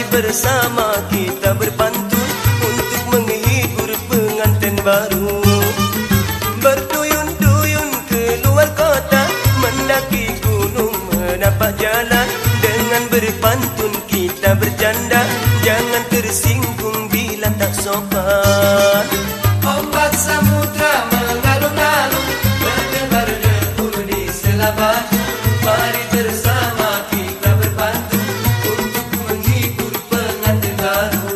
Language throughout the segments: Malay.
bersama kita berpantun untuk menghibur pengantin baru. Berduyun-duyun keluar kota, mendaki gunung menapak jalan. Dengan berpantun kita bercanda, jangan tersinggung bila tak sopan. Ombak samudra mengalun-alun, berdebar-debur di sela batu. Mari bersama kita berpantun untuk menghibur pengantin baru.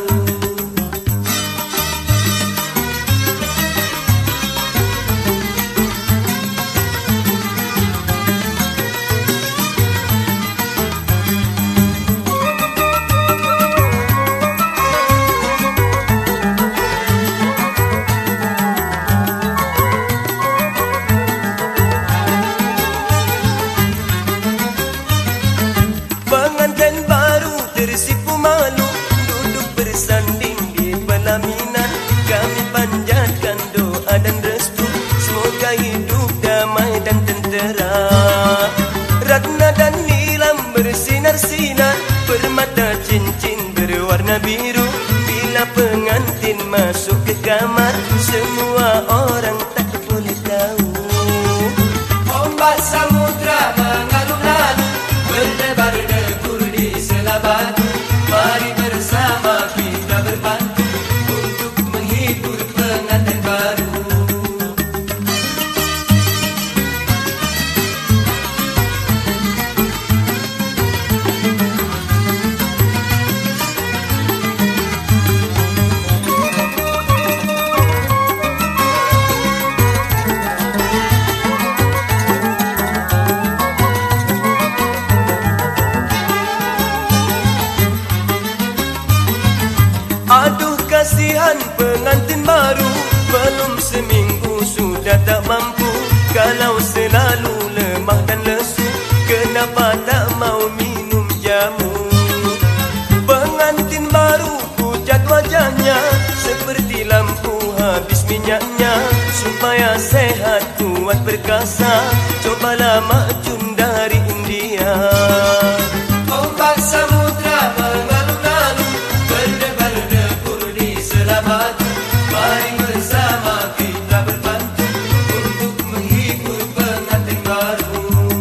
Pengantin baru tersipu malu, duduk bersanding di pelaminan. Kami panjatkan doa dan restu, semoga hidup damai dan tentera. Ratna dan nilam bersinar-sinar, permata cincin berwarna biru. Bila pengantin masuk ke kamar, semua orang tak boleh tahu. Ombak samudra mengalun-alun, berdebar-debur di sela batu. Mari bersama kita berpantun untuk menghibur pengantin baru. Aduh kasihan pengantin baru, belum seminggu sudah tak mampu. Kalau selalu lemah dan lesu, kenapa tak mau minum jamu? Pengantin baru pucat wajahnya, seperti lampu habis minyaknya. Supaya sehat kuat perkasa, cobalah macun dari India. Ombak samudra mengalun-alun, berdebar-debur di sela batu. Mari bersama kita berpantun untuk menghibur pengantin baru.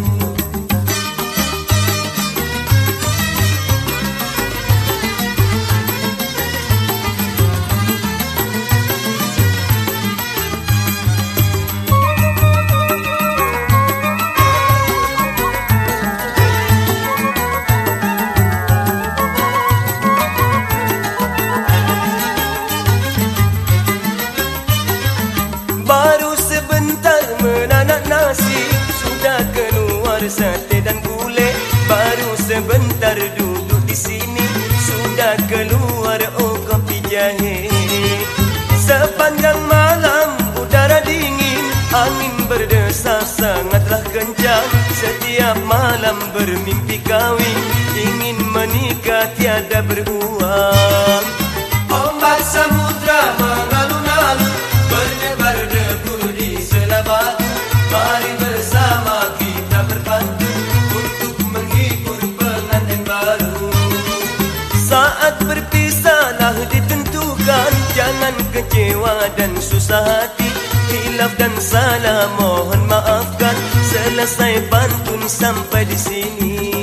Baru sebentar menanak nasi, sudah keluar sate dan gulai. Baru sebentar duduk di sini, sudah keluar kopi jahe. Sepanjang malam udara dingin, angin berdesah sangatlah kencang. Setiap malam bermimpi kawin, ingin menikah tiada beruang. Ombak samudra mengalun-alun, berdebar-debur di sela batu. Mari bersama kita berpantun untuk menghibur pengantin baru. Saat berpisahlah ditentukan, jangan kecewa dan susah hati. Hilaf dan salah mohon maafkan, selesai pantun sampai di sini.